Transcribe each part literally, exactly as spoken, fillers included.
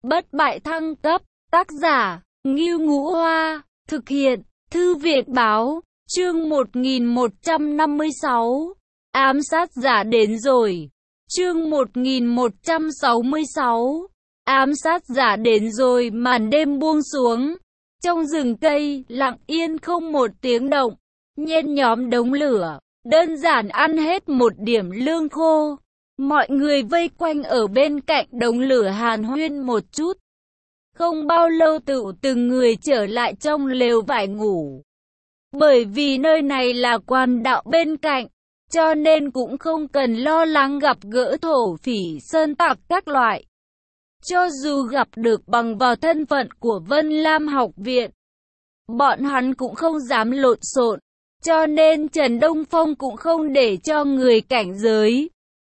bất bại thăng cấp, tác giả, Ngưu Ngũ Hoa, thực hiện, Thư viện Báo, chương một nghìn một trăm năm mươi sáu, ám sát giả đến rồi, chương một nghìn một trăm sáu mươi sáu, ám sát giả đến rồi. Màn đêm buông xuống, trong rừng cây, lặng yên không một tiếng động, nhen nhóm đống lửa, đơn giản ăn hết một điểm lương khô. Mọi người vây quanh ở bên cạnh đống lửa hàn huyên một chút. Không bao lâu tự từng người trở lại trong lều vải ngủ. Bởi vì nơi này là quan đạo bên cạnh, cho nên cũng không cần lo lắng gặp gỡ thổ phỉ sơn tặc các loại. Cho dù gặp được bằng vào thân phận của Vân Lam học viện, bọn hắn cũng không dám lộn xộn, cho nên Trần Đông Phong cũng không để cho người cảnh giới.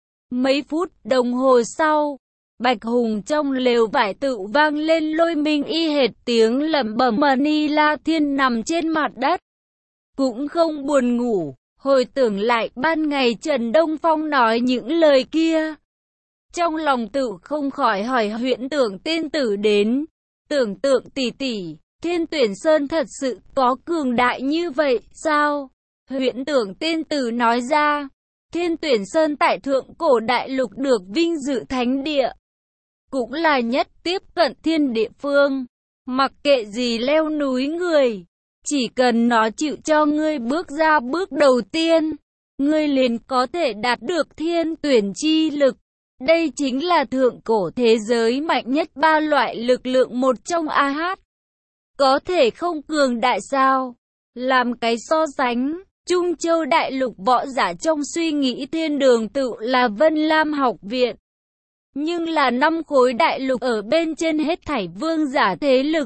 Mấy phút đồng hồ sau, Bạch Hùng trong lều vải tự vang lên lôi minh y hệt tiếng lẩm bẩm. Mani La Thiên nằm trên mặt đất, cũng không buồn ngủ, hồi tưởng lại ban ngày Trần Đông Phong nói những lời kia. Trong lòng tự không khỏi hỏi Huyễn Tưởng tiên tử đến, tưởng tượng tỷ tỷ, Thiên Tuyển Sơn thật sự có cường đại như vậy sao? Huyễn Tưởng tiên tử nói ra, Thiên Tuyển Sơn tại thượng cổ đại lục được vinh dự thánh địa, cũng là nhất tiếp cận thiên địa phương, mặc kệ gì leo núi người, chỉ cần nó chịu cho ngươi bước ra bước đầu tiên, ngươi liền có thể đạt được thiên tuyển chi lực. Đây chính là thượng cổ thế giới mạnh nhất ba loại lực lượng một trong. A hát. Có thể không cường đại sao? Làm cái so sánh, Trung Châu đại lục võ giả trong suy nghĩ thiên đường tự là Vân Lam học viện. Nhưng là năm khối đại lục ở bên trên hết thảy vương giả thế lực.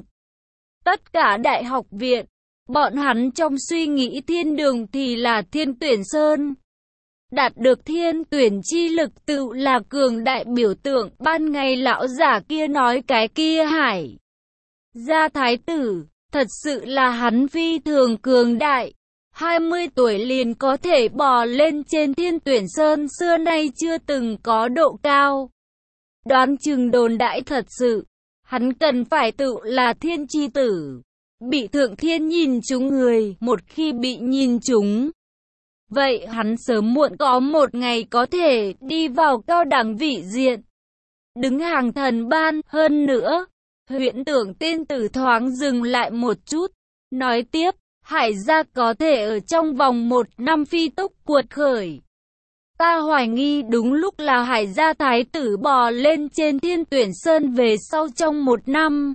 Tất cả đại học viện, bọn hắn trong suy nghĩ thiên đường thì là Thiên Tuyển Sơn. Đạt được thiên tuyển chi lực tự là cường đại biểu tượng. Ban ngày lão giả kia nói cái kia hải gia thái tử, thật sự là hắn phi thường cường đại. hai mươi tuổi liền có thể bò lên trên Thiên Tuyển Sơn, xưa nay chưa từng có độ cao. Đoán chừng đồn đãi thật sự, hắn cần phải tự là thiên chi tử, bị thượng thiên nhìn trúng người. Một khi bị nhìn trúng, vậy hắn sớm muộn có một ngày có thể đi vào cao đẳng vị diện, đứng hàng thần ban. Hơn nữa, Huyễn Tưởng tiên tử thoáng dừng lại một chút, nói tiếp, Hải gia có thể ở trong vòng một năm phi tốc cuột khởi. Ta hoài nghi đúng lúc là Hải gia thái tử bò lên trên Thiên Tuyển Sơn về sau trong một năm.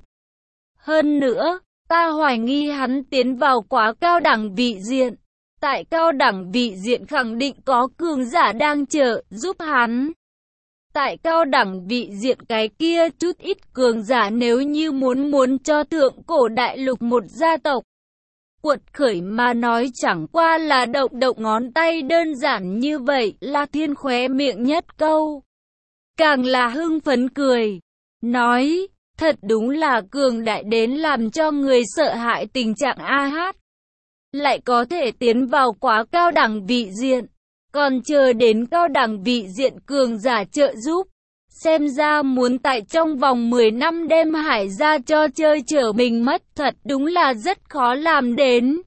Hơn nữa, ta hoài nghi hắn tiến vào quá cao đẳng vị diện. Tại cao đẳng vị diện khẳng định có cường giả đang trợ giúp hắn. Tại cao đẳng vị diện cái kia chút ít cường giả nếu như muốn muốn cho thượng cổ đại lục một gia tộc cuột khởi mà nói chẳng qua là động động ngón tay đơn giản như vậy. La Thiên khóe miệng nhất câu, càng là hưng phấn cười, nói, thật đúng là cường đại đến làm cho người sợ hãi tình trạng. A hát. Lại có thể tiến vào quá cao đẳng vị diện, còn chờ đến cao đẳng vị diện cường giả trợ giúp. Xem ra muốn tại trong vòng mười năm đem Hải gia cho chơi trở mình mất, thật đúng là rất khó làm đến.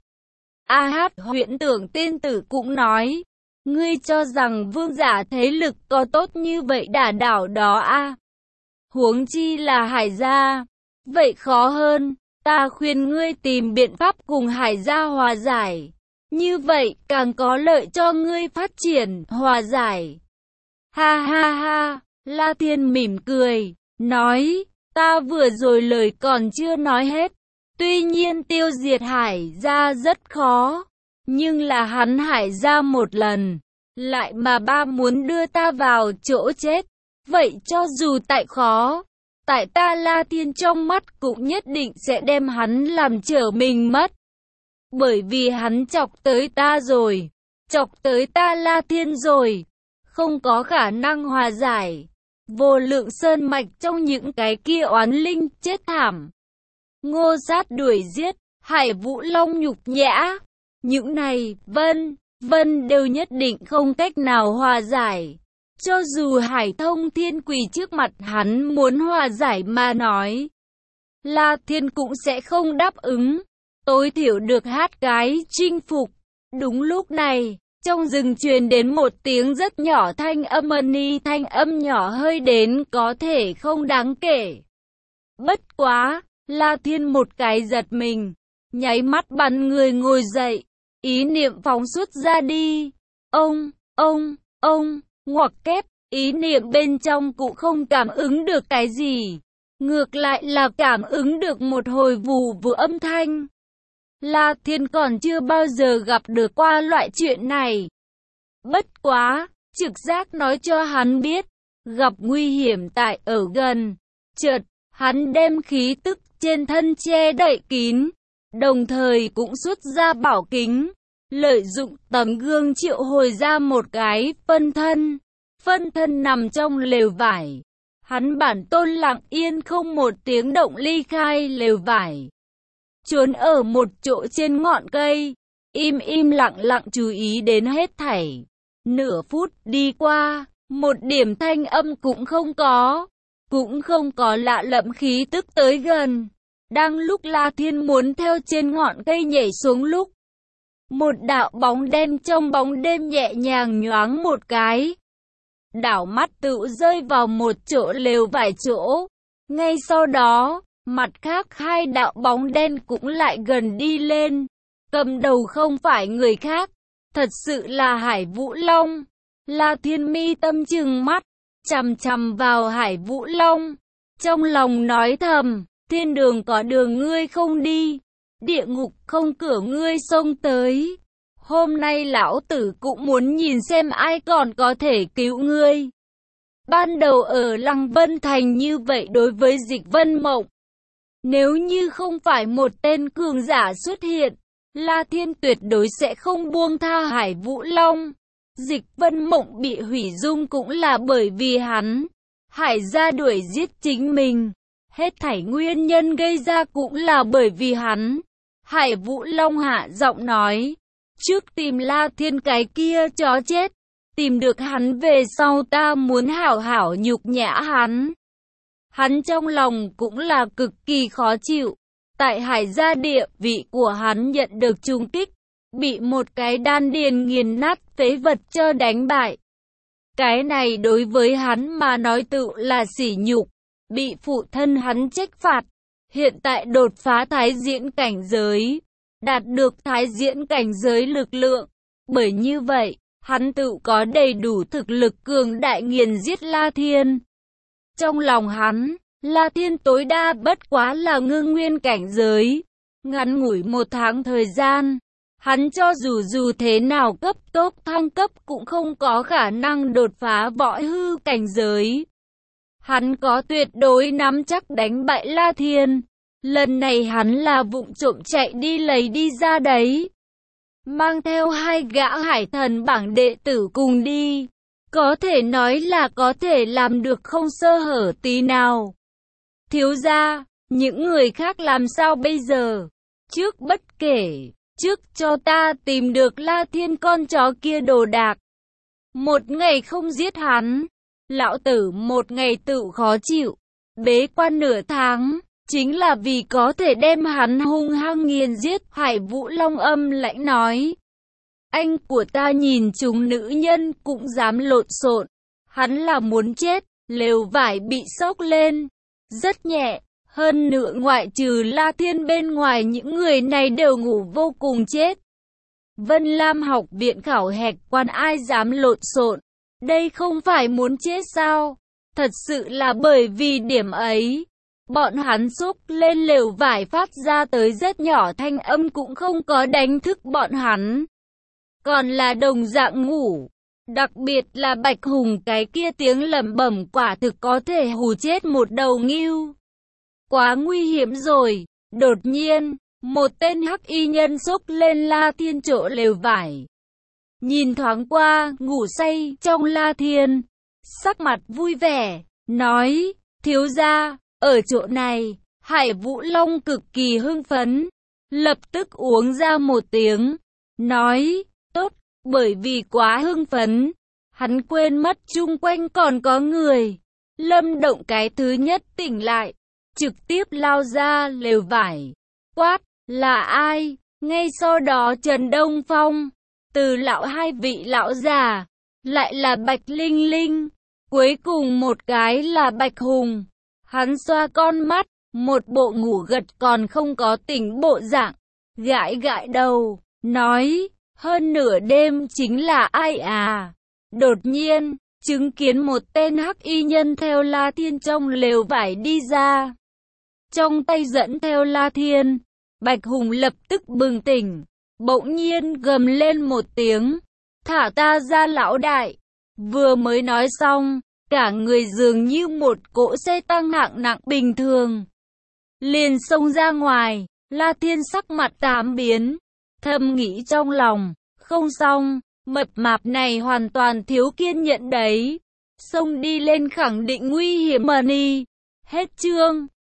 A hát. Huyễn Tưởng tiên tử cũng nói, ngươi cho rằng vương giả thế lực có tốt như vậy đả đảo đó a? Huống chi là Hải gia, vậy khó hơn. Ta khuyên ngươi tìm biện pháp cùng Hải gia hòa giải, như vậy càng có lợi cho ngươi phát triển. Hòa giải? Ha ha ha. La Thiên mỉm cười, nói, ta vừa rồi lời còn chưa nói hết. Tuy nhiên tiêu diệt Hải gia rất khó, nhưng là hắn Hải gia một lần, lại mà ba muốn đưa ta vào chỗ chết. Vậy cho dù tại khó, tại ta La Thiên trong mắt cũng nhất định sẽ đem hắn làm trở mình mất. Bởi vì hắn chọc tới ta rồi, chọc tới ta La Thiên rồi, không có khả năng hòa giải. Vô Lượng sơn mạch trong những cái kia oán linh chết thảm, Ngô Sát đuổi giết, Hải Vũ Long nhục nhã, những này Vân, Vân đều nhất định không cách nào hòa giải. Cho dù Hải Thông Thiên quỳ trước mặt hắn muốn hòa giải mà nói, La Thiên cũng sẽ không đáp ứng, tối thiểu được hát cái chinh phục. Đúng lúc này, trong rừng truyền đến một tiếng rất nhỏ thanh âm ni, thanh âm nhỏ hơi đến có thể không đáng kể. Bất quá, La Thiên một cái giật mình, nháy mắt bắn người ngồi dậy, ý niệm phóng xuất ra đi. Ông, ông, ông, ngoặc kép, ý niệm bên trong cũng không cảm ứng được cái gì. Ngược lại là cảm ứng được một hồi vù vù âm thanh. La Thiên còn chưa bao giờ gặp được qua loại chuyện này. Bất quá, trực giác nói cho hắn biết, gặp nguy hiểm tại ở gần. Chợt, hắn đem khí tức trên thân che đậy kín, đồng thời cũng xuất ra bảo kính, lợi dụng tấm gương triệu hồi ra một cái phân thân. Phân thân nằm trong lều vải. Hắn bản tôn lặng yên không một tiếng động ly khai lều vải, trốn ở một chỗ trên ngọn cây, im im lặng lặng chú ý đến hết thảy. Nửa phút đi qua, một điểm thanh âm cũng không có, cũng không có lạ lẫm khí tức tới gần. Đang lúc La Thiên muốn theo trên ngọn cây nhảy xuống lúc, một đạo bóng đen trong bóng đêm nhẹ nhàng nhoáng một cái, đảo mắt tự rơi vào một chỗ lều vài chỗ. Ngay sau đó, mặt khác hai đạo bóng đen cũng lại gần đi lên. Cầm đầu không phải người khác, thật sự là Hải Vũ Long. La Thiên mi tâm trừng mắt, chằm chằm vào Hải Vũ Long, trong lòng nói thầm, thiên đường có đường ngươi không đi, địa ngục không cửa ngươi xông tới. Hôm nay lão tử cũng muốn nhìn xem ai còn có thể cứu ngươi. Ban đầu ở Lăng Vân Thành như vậy đối với Dịch Vân Mộng, nếu như không phải một tên cường giả xuất hiện, La Thiên tuyệt đối sẽ không buông tha Hải Vũ Long. Dịch Vân Mộng bị hủy dung cũng là bởi vì hắn, Hải gia đuổi giết chính mình. Hết thảy nguyên nhân gây ra cũng là bởi vì hắn. Hải Vũ Long hạ giọng nói, trước tìm La Thiên cái kia chó chết, tìm được hắn về sau ta muốn hảo hảo nhục nhã hắn. Hắn trong lòng cũng là cực kỳ khó chịu. Tại Hải gia địa vị của hắn nhận được trùng kích, bị một cái đan điền nghiền nát phế vật cho đánh bại. Cái này đối với hắn mà nói tự là sỉ nhục, bị phụ thân hắn trách phạt. Hiện tại đột phá thái diễn cảnh giới, đạt được thái diễn cảnh giới lực lượng. Bởi như vậy, hắn tự có đầy đủ thực lực cường đại nghiền giết La Thiên. Trong lòng hắn, La Thiên tối đa bất quá là ngưng nguyên cảnh giới. Ngắn ngủi một tháng thời gian, hắn cho dù dù thế nào cấp tốc thăng cấp cũng không có khả năng đột phá võ hư cảnh giới. Hắn có tuyệt đối nắm chắc đánh bại La Thiên. Lần này hắn là vụng trộm chạy đi lấy đi ra đấy. Mang theo hai gã hải thần bảng đệ tử cùng đi. Có thể nói là có thể làm được không sơ hở tí nào. Thiếu gia, những người khác làm sao bây giờ? Trước bất kể, trước cho ta tìm được La Thiên con chó kia đồ đạc. Một ngày không giết hắn, lão tử một ngày tự khó chịu. Bế quan nửa tháng, chính là vì có thể đem hắn hung hăng nghiền giết. Hải Vũ Long âm lãnh nói. Anh của ta nhìn chúng nữ nhân cũng dám lộn xộn. Hắn là muốn chết, lều vải bị xốc lên. Rất nhẹ, hơn nữa ngoại trừ La Thiên bên ngoài những người này đều ngủ vô cùng chết. Vân Lam học viện khảo hạch quan ai dám lộn xộn. Đây không phải muốn chết sao? Thật sự là bởi vì điểm ấy. Bọn hắn xúc lên lều vải phát ra tới rất nhỏ thanh âm cũng không có đánh thức bọn hắn. Còn là đồng dạng ngủ. Đặc biệt là Bạch Hùng cái kia tiếng lẩm bẩm quả thực có thể hù chết một đầu ngưu. Quá nguy hiểm rồi. Đột nhiên, một tên hắc y nhân xúc lên La Thiên chỗ lều vải. Nhìn thoáng qua, ngủ say trong La Thiên. Sắc mặt vui vẻ, nói, thiếu gia, ở chỗ này. Hải Vũ Long cực kỳ hưng phấn. Lập tức uống ra một tiếng. Nói, tốt, bởi vì quá hưng phấn. Hắn quên mất chung quanh còn có người. Lâm Động cái thứ nhất tỉnh lại, trực tiếp lao ra lều vải, quát, là ai? Ngay sau đó Trần Đông Phong, từ lão hai vị lão già, lại là Bạch Linh Linh, cuối cùng một cái là Bạch Hùng. Hắn xoa con mắt, một bộ ngủ gật còn không có tỉnh bộ dạng, gãi gãi đầu, nói, hơn nửa đêm chính là ai à? Đột nhiên, chứng kiến một tên hắc y nhân theo La Thiên trong lều vải đi ra. Trong tay dẫn theo La Thiên, Bạch Hùng lập tức bừng tỉnh, bỗng nhiên gầm lên một tiếng, thả ta ra lão đại. Vừa mới nói xong, cả người dường như một cỗ xe tăng hạng nặng bình thường. Liền xông ra ngoài, La Thiên sắc mặt tám biến, thầm nghĩ trong lòng, không xong, mập mạp này hoàn toàn thiếu kiên nhẫn đấy. Xông đi lên khẳng định nguy hiểm mà đi. Hết chương.